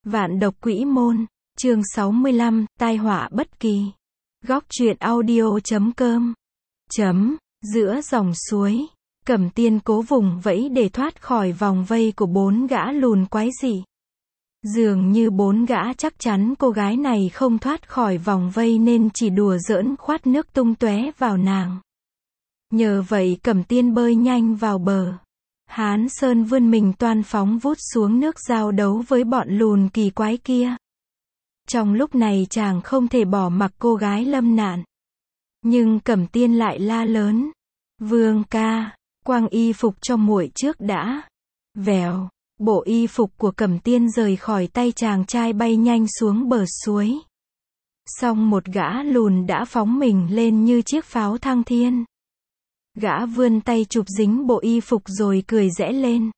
Vạn độc quỷ môn, chương 65, tai họa bất kỳ. Góc truyện audio.com. Giữa dòng suối, Cẩm Tiên cố vùng vẫy để thoát khỏi vòng vây của bốn gã lùn quái dị. Dường như bốn gã chắc chắn cô gái này không thoát khỏi vòng vây nên chỉ đùa giỡn khoát nước tung tóe vào nàng. Nhờ vậy Cẩm Tiên bơi nhanh vào bờ. Hán Sơn vươn mình toan phóng vút xuống nước giao đấu với bọn lùn kỳ quái kia. Trong lúc này chàng không thể bỏ mặc cô gái lâm nạn. Nhưng Cẩm Tiên lại la lớn. Vương ca, quăng y phục cho muội trước đã. Vèo, bộ y phục của Cẩm Tiên rời khỏi tay chàng trai bay nhanh xuống bờ suối. Xong một gã lùn đã phóng mình lên như chiếc pháo thăng thiên. Gã vươn tay chụp dính bộ y phục rồi cười rẽ lên.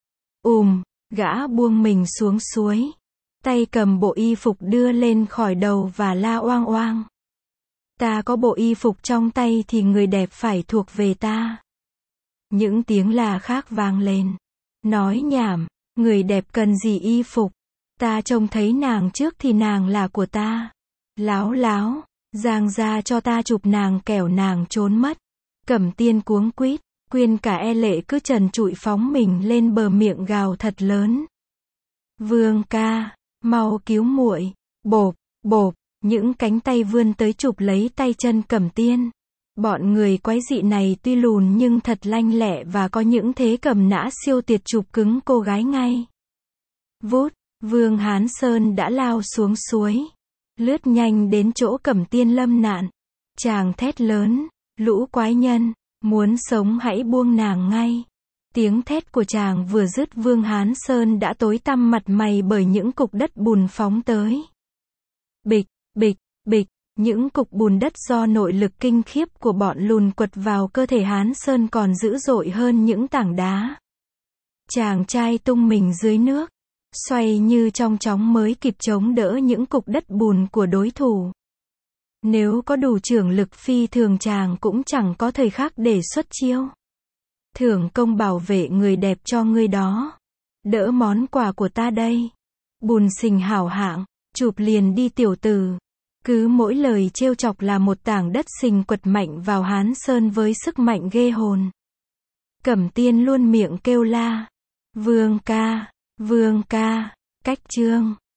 Gã buông mình xuống suối. Tay cầm bộ y phục đưa lên khỏi đầu và la oang oang. Ta có bộ y phục trong tay thì người đẹp phải thuộc về ta. Những tiếng la khác vang lên. Nói nhảm, người đẹp cần gì y phục? Ta trông thấy nàng trước thì nàng là của ta. Láo láo, giang ra cho ta chụp nàng kẻo nàng trốn mất. Cẩm Tiên cuống quýt, Quyên cả e lệ cứ trần trụi phóng mình lên bờ miệng gào thật lớn. Vương ca, mau cứu muội. Bộp, bộp, những cánh tay vươn tới chụp lấy tay chân Cẩm Tiên. Bọn người quái dị này tuy lùn nhưng thật lanh lẹ và có những thế cầm nã siêu tuyệt chụp cứng cô gái ngay. Vút, Vương Hán Sơn đã lao xuống suối. Lướt nhanh đến chỗ Cẩm Tiên lâm nạn. Chàng thét lớn, lũ quái nhân, muốn sống hãy buông nàng ngay. Tiếng thét của chàng vừa dứt Vương Hán Sơn đã tối tăm mặt mày bởi những cục đất bùn phóng tới. Bịch, bịch, bịch, những cục bùn đất do nội lực kinh khiếp của bọn lùn quật vào cơ thể Hán Sơn còn dữ dội hơn những tảng đá. Chàng trai tung mình dưới nước, xoay như trong chóng mới kịp chống đỡ những cục đất bùn của đối thủ. Nếu có đủ trưởng lực phi thường chàng cũng chẳng có thời khắc để xuất chiêu. Thưởng công bảo vệ người đẹp cho ngươi đó. Đỡ món quà của ta đây. Bùn xình hảo hạng, chụp liền đi tiểu tử. Cứ mỗi lời trêu chọc là một tảng đất xình quật mạnh vào Hán Sơn với sức mạnh ghê hồn. Cẩm Tiên luôn miệng kêu la. Vương ca, cách chương.